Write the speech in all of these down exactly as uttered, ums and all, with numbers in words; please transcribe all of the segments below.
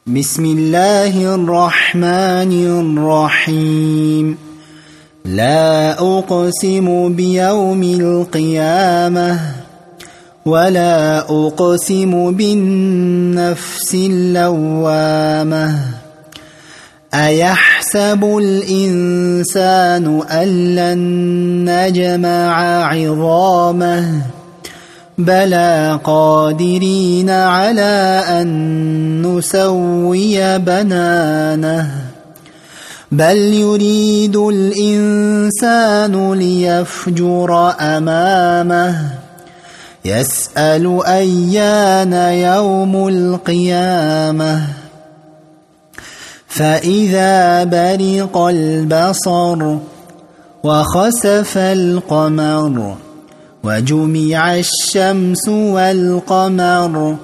بسم الله الرحمن الرحيم. لا أقسم بيوم القيامة ولا أقسم بالنفس اللوامة. أيحسب الإنسان أن لن نجمع عظامه بلى قادرين على أن نسوي بنانه. بل يريد الإنسان ليفجر أمامه يسأل أيان يوم القيامة. فإذا برق البصر وخسف القمر وجمع الشمس والقمر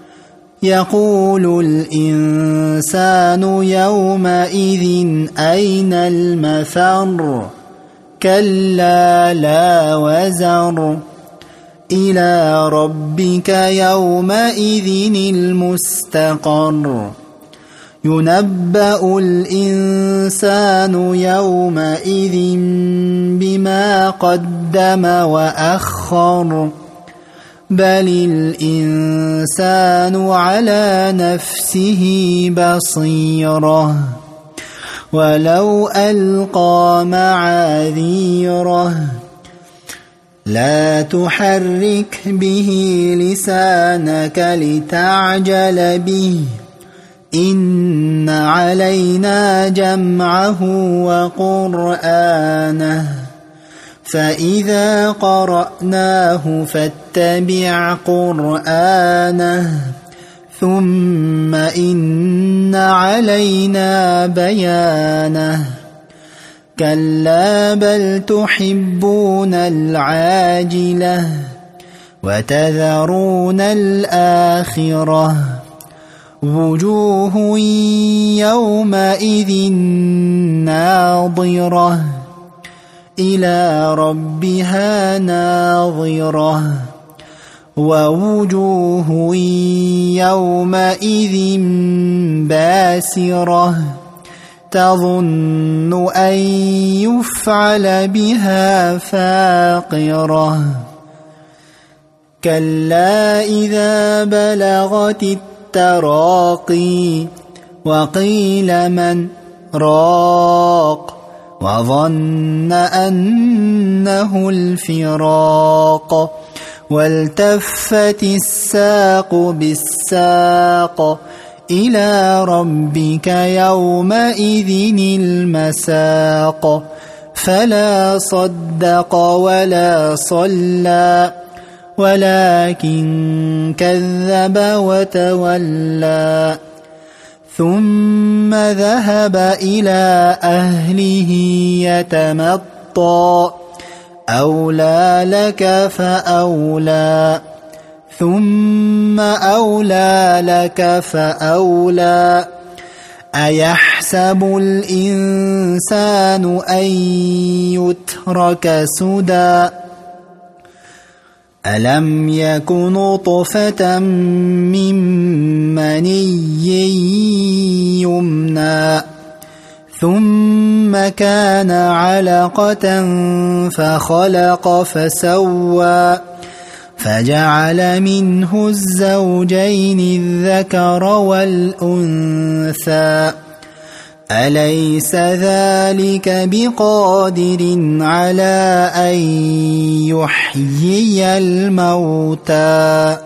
يقول الإنسان يومئذ أين المفر. كلا لا وزر إلى ربك يومئذ المستقر. ينبأ الإنسان يومئذ بما قدم وأخر. بل الإنسان على نفسه بصيرة ولو ألقى معاذيره. لا تحرك به لسانك لتعجل به إن علينا جمعه وقرآنه. فإذا قرأناه فاتبع قرآنه ثم إن علينا بيانه. كلا بل تحبون العاجلة وتذرون الآخرة. وجوه يومئذ ناظرة إلى ربها ناظرة. ووجوه يومئذ باسرة تظن أن يفعل بها فاقرة. كلا إذا بلغت التراقي وقيل من راق وظن أنه الفراق. والتفت الساق بالساق إلى ربك يومئذ المساق. فلا صدق ولا صلى ولكن كذب وتولى ثم ذهب إلى أهله يتمطى. أولى لك فأولى ثم أولى لك فأولى. أيحسب الإنسان أن يترك سدى. ألم يك نطفة من مني يمنى ثم كان علقة فخلق فسوى فجعل منه الزوجين الذكر والأنثى. أليس ذلك بقادر على أن يحيي الموتى.